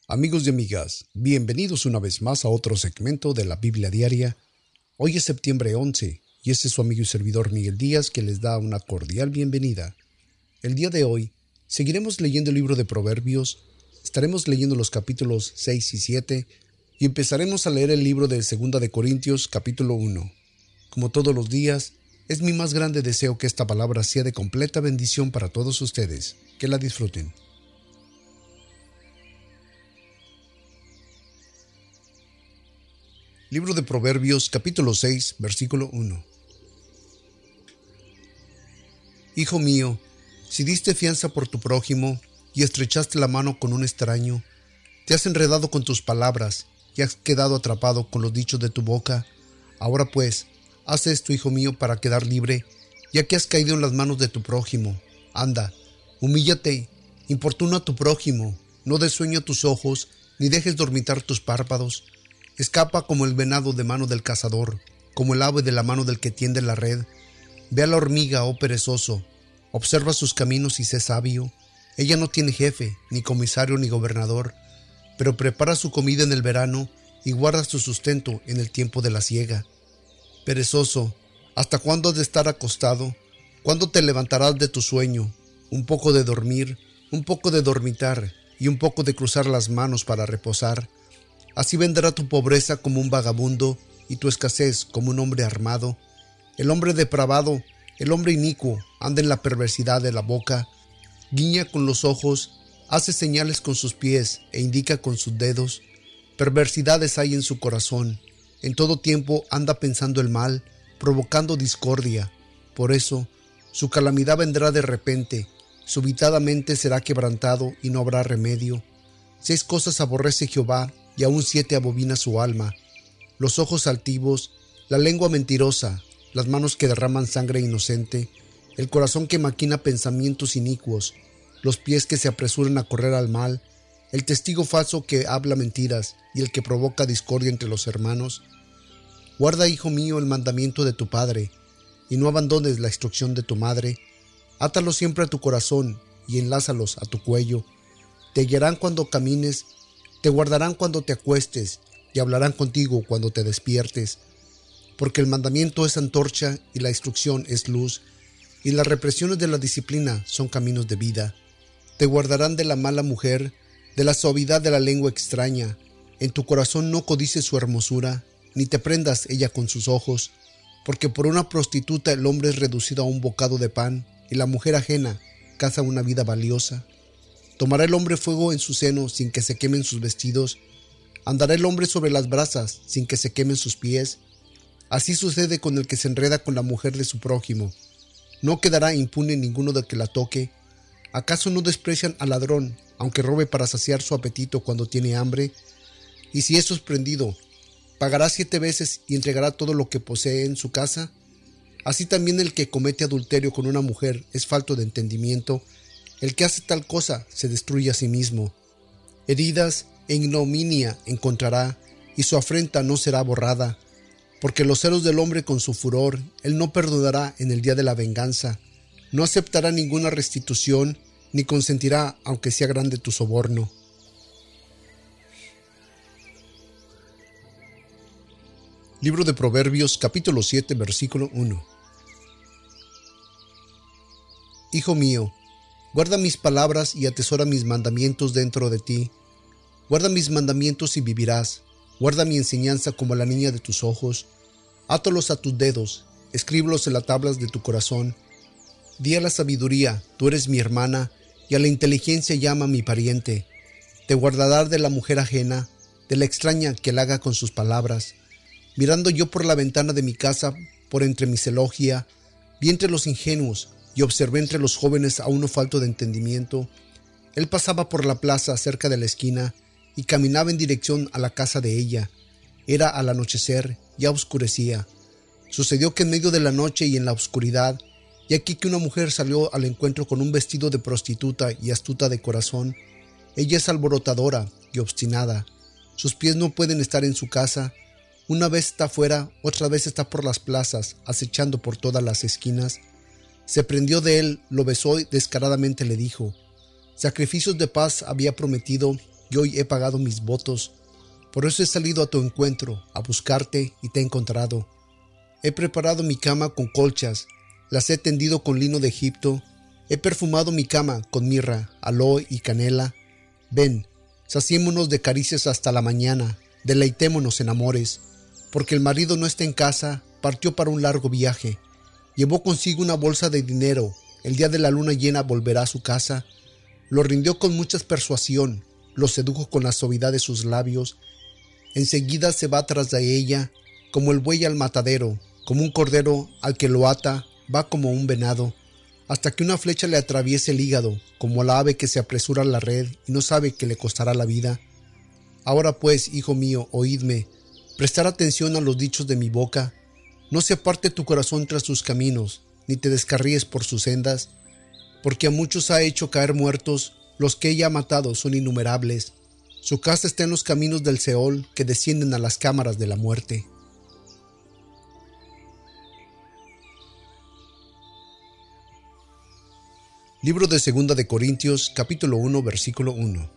Amigos y amigas, bienvenidos una vez más a otro segmento de la Biblia Diaria. Hoy es septiembre 11 y este es su amigo y servidor Miguel Díaz que les da una cordial bienvenida. El día de hoy seguiremos leyendo el libro de Proverbios, estaremos leyendo los capítulos 6 y 7 y empezaremos a leer el libro de 2 de Corintios capítulo 1. Como todos los días, es mi más grande deseo que esta palabra sea de completa bendición para todos ustedes. Que la disfruten. Libro de Proverbios, capítulo 6, versículo 1. Hijo mío, si diste fianza por tu prójimo y estrechaste la mano con un extraño, te has enredado con tus palabras y has quedado atrapado con los dichos de tu boca. Ahora pues, haz esto, hijo mío, para quedar libre, ya que has caído en las manos de tu prójimo. Anda, humíllate, importuna a tu prójimo, no des sueño a tus ojos, ni dejes dormitar tus párpados. Escapa como el venado de mano del cazador, como el ave de la mano del que tiende la red. Ve a la hormiga, oh perezoso, observa sus caminos y sé sabio. Ella no tiene jefe, ni comisario, ni gobernador, pero prepara su comida en el verano y guarda su sustento en el tiempo de la siega. Perezoso, ¿hasta cuándo has de estar acostado? ¿Cuándo te levantarás de tu sueño? Un poco de dormir, un poco de dormitar y un poco de cruzar las manos para reposar. Así vendrá tu pobreza como un vagabundo y tu escasez como un hombre armado. El hombre depravado, el hombre inicuo, anda en la perversidad de la boca, guiña con los ojos, hace señales con sus pies e indica con sus dedos. Perversidades hay en su corazón, en todo tiempo anda pensando el mal, provocando discordia. Por eso, su calamidad vendrá de repente, súbitamente será quebrantado y no habrá remedio. 6 cosas aborrece Jehová, y aún 7 abomina su alma: los ojos altivos, la lengua mentirosa, las manos que derraman sangre inocente, el corazón que maquina pensamientos inicuos, los pies que se apresuran a correr al mal, el testigo falso que habla mentiras y el que provoca discordia entre los hermanos. Guarda, hijo mío, el mandamiento de tu padre, y no abandones la instrucción de tu madre. Átalos siempre a tu corazón y enlázalos a tu cuello. Te guiarán cuando camines, te guardarán cuando te acuestes y hablarán contigo cuando te despiertes. Porque el mandamiento es antorcha y la instrucción es luz, y las represiones de la disciplina son caminos de vida. Te guardarán de la mala mujer, de la suavidad de la lengua extraña. En tu corazón no codices su hermosura, ni te prendas ella con sus ojos, porque por una prostituta el hombre es reducido a un bocado de pan, y la mujer ajena caza una vida valiosa. ¿Tomará el hombre fuego en su seno sin que se quemen sus vestidos? ¿Andará el hombre sobre las brasas sin que se quemen sus pies? Así sucede con el que se enreda con la mujer de su prójimo. No quedará impune ninguno del que la toque. ¿Acaso no desprecian al ladrón, aunque robe para saciar su apetito cuando tiene hambre? Y si es sorprendido, ¿pagará 7 veces y entregará todo lo que posee en su casa? Así también el que comete adulterio con una mujer es falto de entendimiento. El que hace tal cosa se destruye a sí mismo. Heridas e ignominia encontrará, y su afrenta no será borrada. Porque los celos del hombre con su furor, él no perdonará en el día de la venganza. No aceptará ninguna restitución, ni consentirá aunque sea grande tu soborno. Libro de Proverbios, capítulo 7, versículo 1. Hijo mío, guarda mis palabras y atesora mis mandamientos dentro de ti. Guarda mis mandamientos y vivirás. Guarda mi enseñanza como la niña de tus ojos. Átalos a tus dedos, escríbelos en las tablas de tu corazón. Di a la sabiduría, tú eres mi hermana, y a la inteligencia llama mi pariente. Te guardará de la mujer ajena, de la extraña que halaga con sus palabras. Mirando yo por la ventana de mi casa, por entre mi celogia, vi entre los ingenuos, y observé entre los jóvenes a uno falto de entendimiento. Él pasaba por la plaza cerca de la esquina y caminaba en dirección a la casa de ella. Era al anochecer, ya oscurecía. Sucedió que en medio de la noche y en la oscuridad, y aquí que una mujer salió al encuentro con un vestido de prostituta y astuta de corazón. Ella es alborotadora y obstinada. Sus pies no pueden estar en su casa. Una vez está fuera, otra vez está por las plazas, acechando por todas las esquinas. Se prendió de él, lo besó y descaradamente le dijo: sacrificios de paz había prometido y hoy he pagado mis votos. Por eso he salido a tu encuentro, a buscarte y te he encontrado. He preparado mi cama con colchas, las he tendido con lino de Egipto, he perfumado mi cama con mirra, aloe y canela. Ven, saciémonos de caricias hasta la mañana, deleitémonos en amores, porque el marido no está en casa, partió para un largo viaje. Llevó consigo una bolsa de dinero, el día de la luna llena volverá a su casa. Lo rindió con mucha persuasión, lo sedujo con la suavidad de sus labios. Enseguida se va tras de ella, como el buey al matadero, como un cordero al que lo ata, va como un venado, hasta que una flecha le atraviese el hígado, como la ave que se apresura a la red y no sabe que le costará la vida. Ahora pues, hijo mío, oídme, prestar atención a los dichos de mi boca. No se aparte tu corazón tras sus caminos, ni te descarríes por sus sendas, porque a muchos ha hecho caer muertos, los que ella ha matado son innumerables. Su casa está en los caminos del Seol, que descienden a las cámaras de la muerte. Libro de 2 de Corintios, capítulo 1, versículo 1.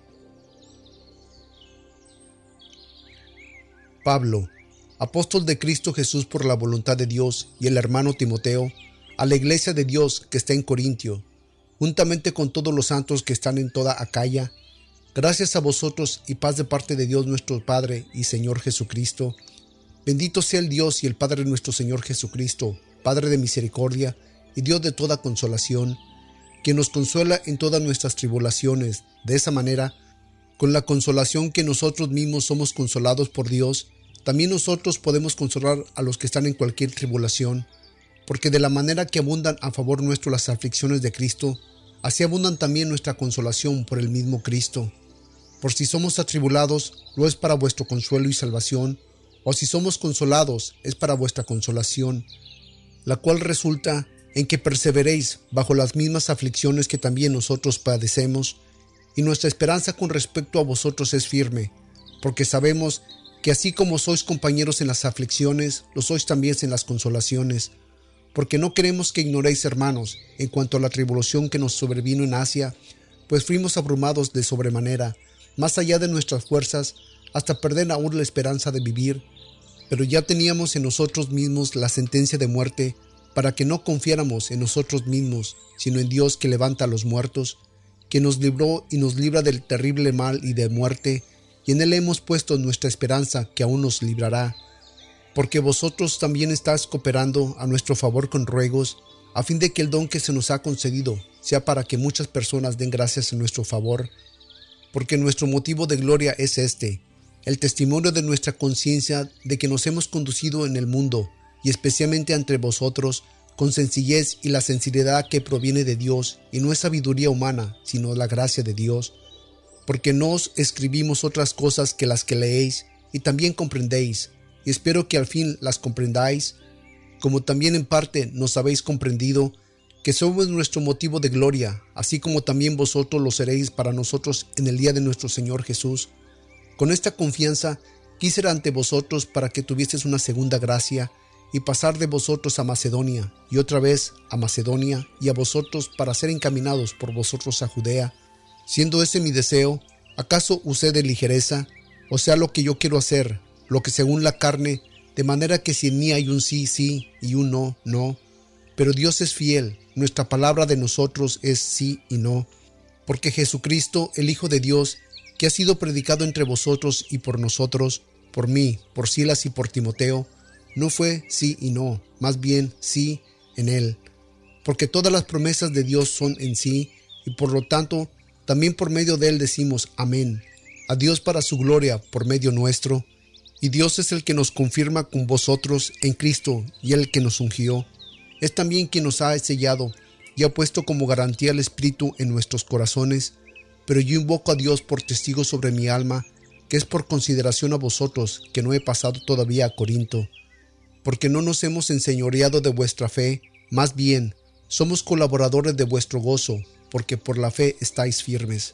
Pablo, apóstol de Cristo Jesús por la voluntad de Dios, y el hermano Timoteo, a la iglesia de Dios que está en Corintio, juntamente con todos los santos que están en toda Acaya, gracias a vosotros y paz de parte de Dios nuestro Padre y Señor Jesucristo. Bendito sea el Dios y el Padre de nuestro Señor Jesucristo, Padre de misericordia y Dios de toda consolación, que nos consuela en todas nuestras tribulaciones. De esa manera, con la consolación que nosotros mismos somos consolados por Dios, también nosotros podemos consolar a los que están en cualquier tribulación, porque de la manera que abundan a favor nuestro las aflicciones de Cristo, así abundan también nuestra consolación por el mismo Cristo. Por si somos atribulados, lo es para vuestro consuelo y salvación, o si somos consolados, es para vuestra consolación, la cual resulta en que perseveréis bajo las mismas aflicciones que también nosotros padecemos, y nuestra esperanza con respecto a vosotros es firme, porque sabemos que así como sois compañeros en las aflicciones, lo sois también en las consolaciones, porque no queremos que ignoréis, hermanos, en cuanto a la tribulación que nos sobrevino en Asia, pues fuimos abrumados de sobremanera, más allá de nuestras fuerzas, hasta perder aún la esperanza de vivir, pero ya teníamos en nosotros mismos la sentencia de muerte, para que no confiáramos en nosotros mismos, sino en Dios que levanta a los muertos, que nos libró y nos libra del terrible mal y de muerte, y en Él hemos puesto nuestra esperanza que aún nos librará, porque vosotros también estáis cooperando a nuestro favor con ruegos, a fin de que el don que se nos ha concedido sea para que muchas personas den gracias en nuestro favor, porque nuestro motivo de gloria es este, el testimonio de nuestra conciencia de que nos hemos conducido en el mundo, y especialmente entre vosotros, con sencillez y la sinceridad que proviene de Dios, y no es sabiduría humana, sino la gracia de Dios, porque no os escribimos otras cosas que las que leéis, y también comprendéis, y espero que al fin las comprendáis, como también en parte nos habéis comprendido, que somos nuestro motivo de gloria, así como también vosotros lo seréis para nosotros en el día de nuestro Señor Jesús. Con esta confianza quise ir ante vosotros para que tuvieseis una segunda gracia, y pasar de vosotros a Macedonia, y otra vez a Macedonia, y a vosotros para ser encaminados por vosotros a Judea. Siendo ese mi deseo, ¿acaso usé de ligereza? O sea, lo que yo quiero hacer, lo que según la carne, de manera que si en mí hay un sí, sí, y un no, no. Pero Dios es fiel, nuestra palabra de nosotros es sí y no. Porque Jesucristo, el Hijo de Dios, que ha sido predicado entre vosotros y por nosotros, por mí, por Silas y por Timoteo, no fue sí y no, más bien sí en Él, porque todas las promesas de Dios son en sí, y por lo tanto, también por medio de Él decimos amén, a Dios para su gloria por medio nuestro, y Dios es el que nos confirma con vosotros en Cristo, y el que nos ungió, es también quien nos ha sellado, y ha puesto como garantía el Espíritu en nuestros corazones, pero yo invoco a Dios por testigo sobre mi alma, que es por consideración a vosotros, que no he pasado todavía a Corinto, porque no nos hemos enseñoreado de vuestra fe, más bien, somos colaboradores de vuestro gozo, porque por la fe estáis firmes.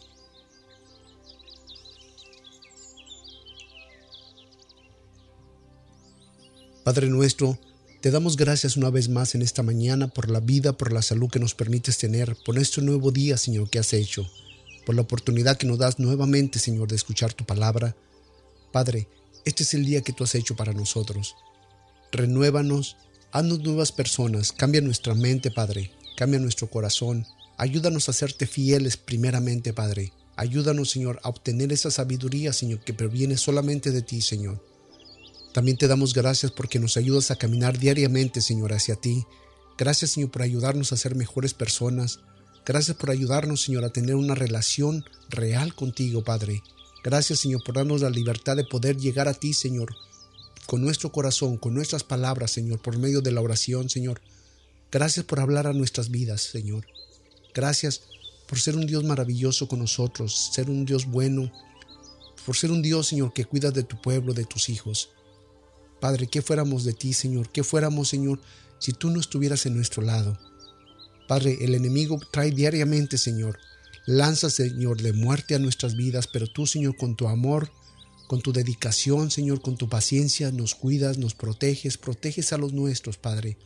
Padre nuestro, te damos gracias una vez más en esta mañana por la vida, por la salud que nos permites tener, por este nuevo día, Señor, que has hecho. por la oportunidad que nos das nuevamente, Señor, de escuchar tu palabra. Padre, este es el día que tú has hecho para nosotros. Renuévanos, haznos nuevas personas, cambia nuestra mente, Padre, cambia nuestro corazón. Ayúdanos a serte fieles primeramente, Padre. Ayúdanos, Señor, a obtener esa sabiduría, Señor, que proviene solamente de ti, Señor. También te damos gracias porque nos ayudas a caminar diariamente, Señor, hacia ti. Gracias, Señor, por ayudarnos a ser mejores personas. Gracias por ayudarnos, Señor, a tener una relación real contigo, Padre. Gracias, Señor, por darnos la libertad de poder llegar a ti, Señor, con nuestro corazón, con nuestras palabras, Señor, por medio de la oración, Señor. Gracias por hablar a nuestras vidas, Señor. Gracias por ser un Dios maravilloso con nosotros, ser un Dios bueno, por ser un Dios, Señor, que cuidas de tu pueblo, de tus hijos. Padre, ¿qué fuéramos de ti, Señor? ¿Qué fuéramos, Señor, si tú no estuvieras en nuestro lado? Padre, el enemigo trae diariamente, Señor, lanza, Señor, de muerte a nuestras vidas, pero tú, Señor, con tu amor, con tu dedicación, Señor, con tu paciencia, nos cuidas, nos proteges, proteges a los nuestros, Padre.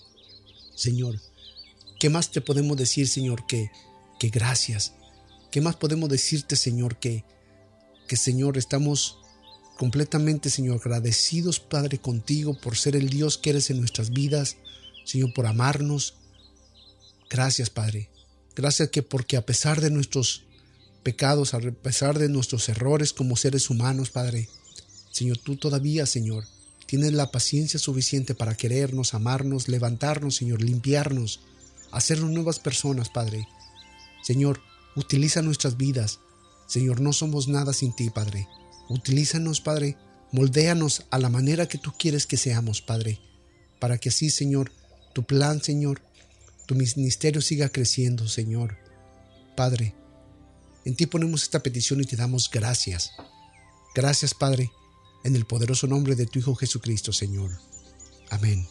Señor, ¿qué más te podemos decir, Señor, que gracias? ¿Qué más podemos decirte, Señor, que Señor, estamos completamente, Señor, agradecidos, Padre, contigo por ser el Dios que eres en nuestras vidas, Señor, por amarnos. Gracias, Padre. Gracias porque a pesar de nuestros pecados, a pesar de nuestros errores como seres humanos, Padre, Señor, tú todavía, Señor, tienes la paciencia suficiente para querernos, amarnos, levantarnos, Señor, limpiarnos, hacernos nuevas personas, Padre. Señor, utiliza nuestras vidas. Señor, no somos nada sin ti, Padre. Utilízanos, Padre, moldéanos a la manera que tú quieres que seamos, Padre, para que así, Señor, tu plan, Señor, tu ministerio siga creciendo, Señor. Padre, en ti ponemos esta petición y te damos gracias. Gracias, Padre, en el poderoso nombre de tu Hijo Jesucristo, Señor. Amén.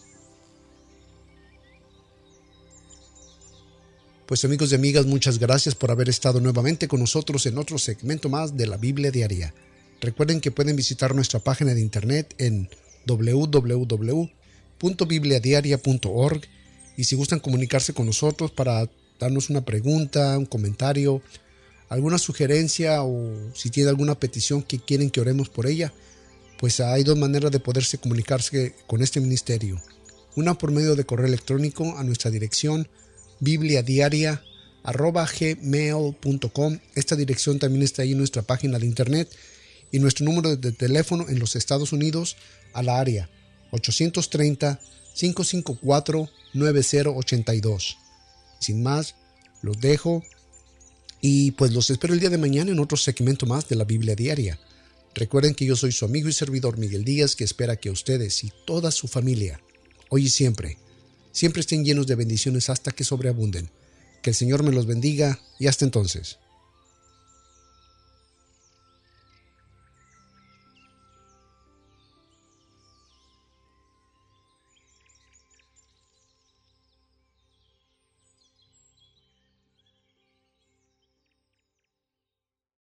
Pues amigos y amigas, muchas gracias por haber estado nuevamente con nosotros en otro segmento más de la Biblia Diaria. Recuerden que pueden visitar nuestra página de internet en www.bibliadiaria.org y si gustan comunicarse con nosotros para darnos una pregunta, un comentario, alguna sugerencia o si tiene alguna petición que quieren que oremos por ella, pues hay dos maneras de poderse comunicarse con este ministerio. Una por medio de correo electrónico a nuestra dirección bibliadiaria@gmail.com. Esta dirección también está ahí en nuestra página de internet. Y nuestro número de teléfono en los Estados Unidos a la área 830-554-9082. Sin más, los dejo y pues los espero el día de mañana en otro segmento más de la Biblia Diaria. Recuerden que yo soy su amigo y servidor Miguel Díaz, que espera que ustedes y toda su familia, hoy y siempre estén llenos de bendiciones hasta que sobreabunden. Que el Señor me los bendiga y hasta entonces.